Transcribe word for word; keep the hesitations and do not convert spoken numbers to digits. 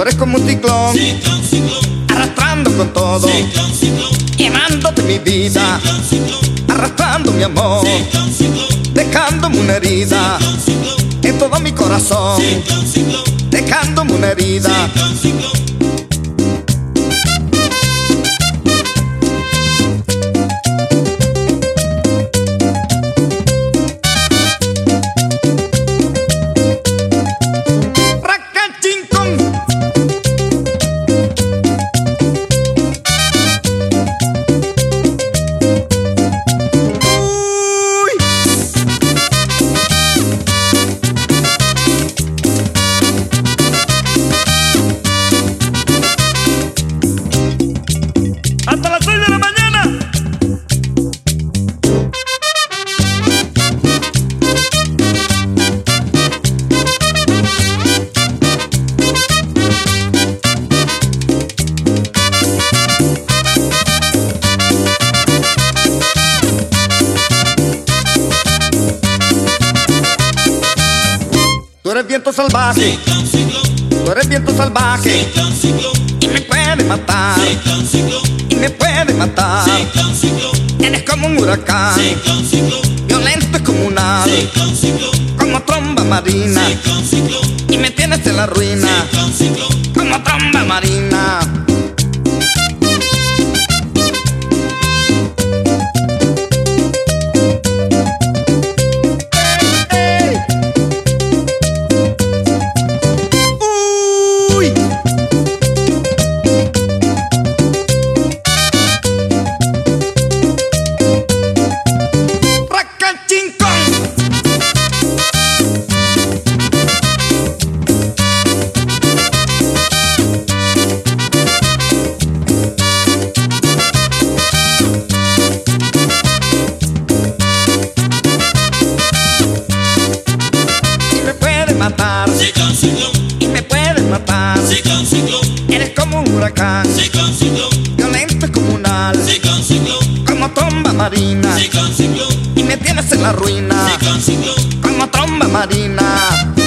eres como un ciclón, ciclón, ciclón, arrastrando con todo, ciclón, ciclón, llevándote mi vida, ciclón, ciclón, arrastrando mi amor, ciclón, ciclón, dejándome una herida ciclón, ciclón, en todo mi corazón, ciclón, ciclón, dejándome una herida. ciclón, ciclón. Hasta las seis de la mañana. Tú eres viento salvaje, Ciclón, ciclón, tú eres viento salvaje, ciclón, ciclón, y me puedes matar, ciclón, ciclón, y me puedes matar. ciclón, ciclón, Eres como un huracán, ciclón, ciclón, violento y comunal, ciclón, ciclón, como tromba marina, ciclón, ciclón, y me tienes en la ruina, ciclón, ciclón. como tromba marina. Ey, ey. Uy. Racachincón. Y me puedes matar, Ciclón, ciclón, y me puedes matar. ciclón, ciclón, Eres como un huracán, ciclón, ciclón, violento y comunal, ciclón, ciclón, como tromba marina, ciclón, ciclón, y me tienes en la ruina, ciclón, ciclón. como tromba marina.